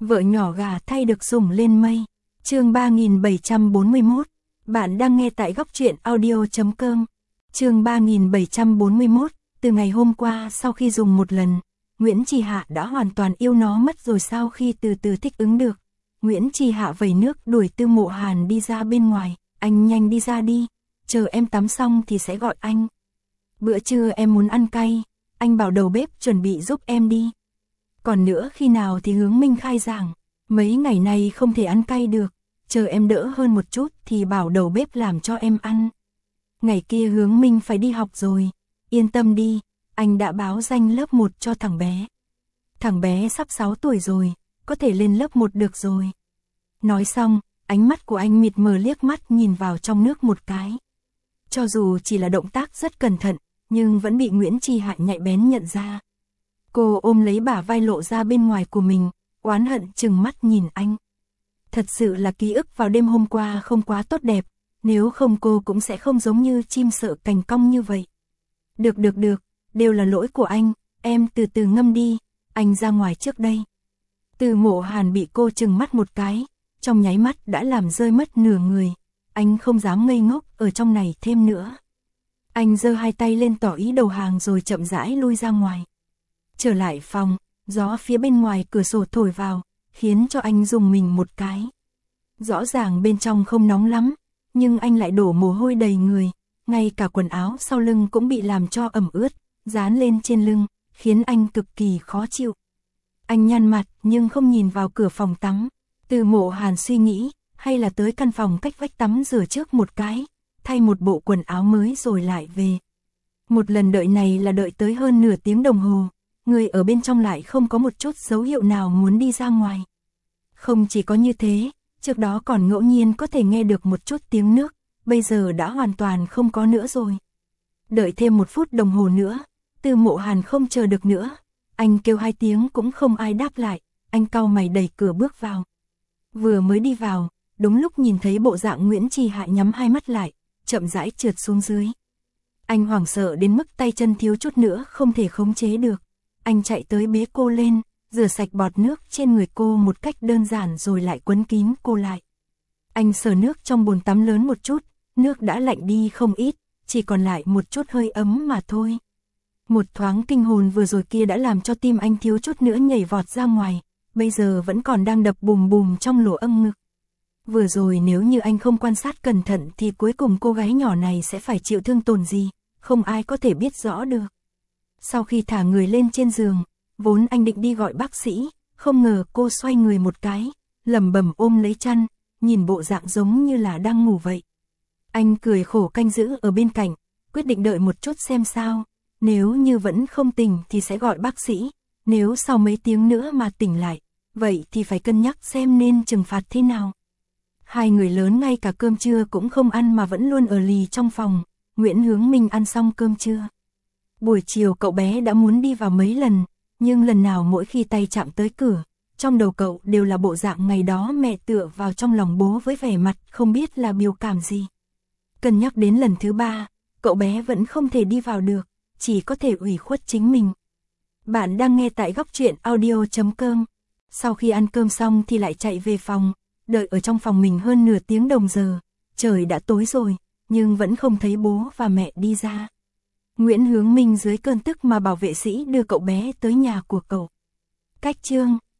Vợ nhỏ gà thay được sủng lên mây. Chương 3741. Bạn đang nghe tại góc truyện audio.com. Chương 3741. Từ ngày hôm qua sau khi dùng một lần, Nguyễn Trì Hạ đã hoàn toàn yêu nó mất rồi. Sau khi từ từ thích ứng được, Nguyễn Trì Hạ vẩy nước đuổi Tư Mộ Hàn đi ra bên ngoài. Anh nhanh đi ra đi, chờ em tắm xong thì sẽ gọi anh. Bữa trưa em muốn ăn cay, anh bảo đầu bếp chuẩn bị giúp em đi. Còn nữa khi nào thì Hướng Minh khai giảng, mấy ngày nay không thể ăn cay được, chờ em đỡ hơn một chút thì bảo đầu bếp làm cho em ăn. Ngày kia Hướng Minh phải đi học rồi, yên tâm đi, anh đã báo danh lớp 1 cho thằng bé. Thằng bé sắp 6 tuổi rồi, có thể lên lớp 1 được rồi. Nói xong, ánh mắt của anh mịt mờ liếc mắt nhìn vào trong nước một cái. Cho dù chỉ là động tác rất cẩn thận, nhưng vẫn bị Nguyễn Trì Hạ nhạy bén nhận ra. Cô ôm lấy bả vai lộ ra bên ngoài của mình, oán hận chừng mắt nhìn anh. Thật sự là ký ức vào đêm hôm qua không quá tốt đẹp, nếu không cô cũng sẽ không giống như chim sợ cành cong như vậy. Được, đều là lỗi của anh, em từ từ ngâm đi, anh ra ngoài trước đây. Từ Mộ Hàn bị cô chừng mắt một cái, trong nháy mắt đã làm rơi mất nửa người, anh không dám ngây ngốc ở trong này thêm nữa. Anh giơ hai tay lên tỏ ý đầu hàng rồi chậm rãi lui ra ngoài. Trở lại phòng, gió phía bên ngoài cửa sổ thổi vào, khiến cho anh rùng mình một cái. Rõ ràng bên trong không nóng lắm, nhưng anh lại đổ mồ hôi đầy người, ngay cả quần áo sau lưng cũng bị làm cho ẩm ướt, dán lên trên lưng, khiến anh cực kỳ khó chịu. Anh nhăn mặt nhưng không nhìn vào cửa phòng tắm. Từ Mộ Hàn suy nghĩ, hay là tới căn phòng cách vách tắm rửa trước một cái, thay một bộ quần áo mới rồi lại về. Một lần đợi này là đợi tới hơn nửa tiếng đồng hồ, người ở bên trong lại không có một chút dấu hiệu nào muốn đi ra ngoài. Không chỉ có như thế, trước đó còn ngẫu nhiên có thể nghe được một chút tiếng nước, bây giờ đã hoàn toàn không có nữa rồi. Đợi thêm 1 phút đồng hồ nữa, Từ Mộ Hàn không chờ được nữa, anh kêu 2 tiếng cũng không ai đáp lại, anh cau mày đẩy cửa bước vào. Vừa mới đi vào, đúng lúc nhìn thấy bộ dạng Nguyễn Trì Hạ nhắm hai mắt lại, chậm rãi trượt xuống dưới. Anh hoảng sợ đến mức tay chân thiếu chút nữa không thể khống chế được. Anh chạy tới bế cô lên, rửa sạch bọt nước trên người cô một cách đơn giản rồi lại quấn kín cô lại. Anh sờ nước trong bồn tắm lớn một chút, nước đã lạnh đi không ít, chỉ còn lại một chút hơi ấm mà thôi. Một thoáng kinh hồn vừa rồi kia đã làm cho tim anh thiếu chút nữa nhảy vọt ra ngoài, bây giờ vẫn còn đang đập bùm bùm trong lỗ âm ngực. Vừa rồi nếu như anh không quan sát cẩn thận thì cuối cùng cô gái nhỏ này sẽ phải chịu thương tổn gì, không ai có thể biết rõ được. Sau khi thả người lên trên giường, vốn anh định đi gọi bác sĩ, không ngờ cô xoay người một cái, lẩm bẩm ôm lấy chăn, nhìn bộ dạng giống như là đang ngủ vậy. Anh cười khổ canh giữ ở bên cạnh, quyết định đợi một chút xem sao, nếu như vẫn không tỉnh thì sẽ gọi bác sĩ, nếu sau mấy tiếng nữa mà tỉnh lại, vậy thì phải cân nhắc xem nên trừng phạt thế nào. Hai người lớn ngay cả cơm trưa cũng không ăn mà vẫn luôn ở lì trong phòng. Nguyễn Hướng Minh ăn xong cơm trưa. Buổi chiều cậu bé đã muốn đi vào mấy lần, nhưng lần nào mỗi khi tay chạm tới cửa, trong đầu cậu đều là bộ dạng ngày đó mẹ tựa vào trong lòng bố với vẻ mặt không biết là biểu cảm gì. Cân nhắc đến lần thứ 3, cậu bé vẫn không thể đi vào được, chỉ có thể ủy khuất chính mình. Bạn đang nghe tại góc truyện audio.com. Sau khi ăn cơm xong thì lại chạy về phòng, đợi ở trong phòng mình hơn nửa tiếng đồng giờ, trời đã tối rồi, nhưng vẫn không thấy bố và mẹ đi ra. Nguyễn Hướng Minh dưới cơn tức mà bảo vệ sĩ đưa cậu bé tới nhà của cậu. Cách chương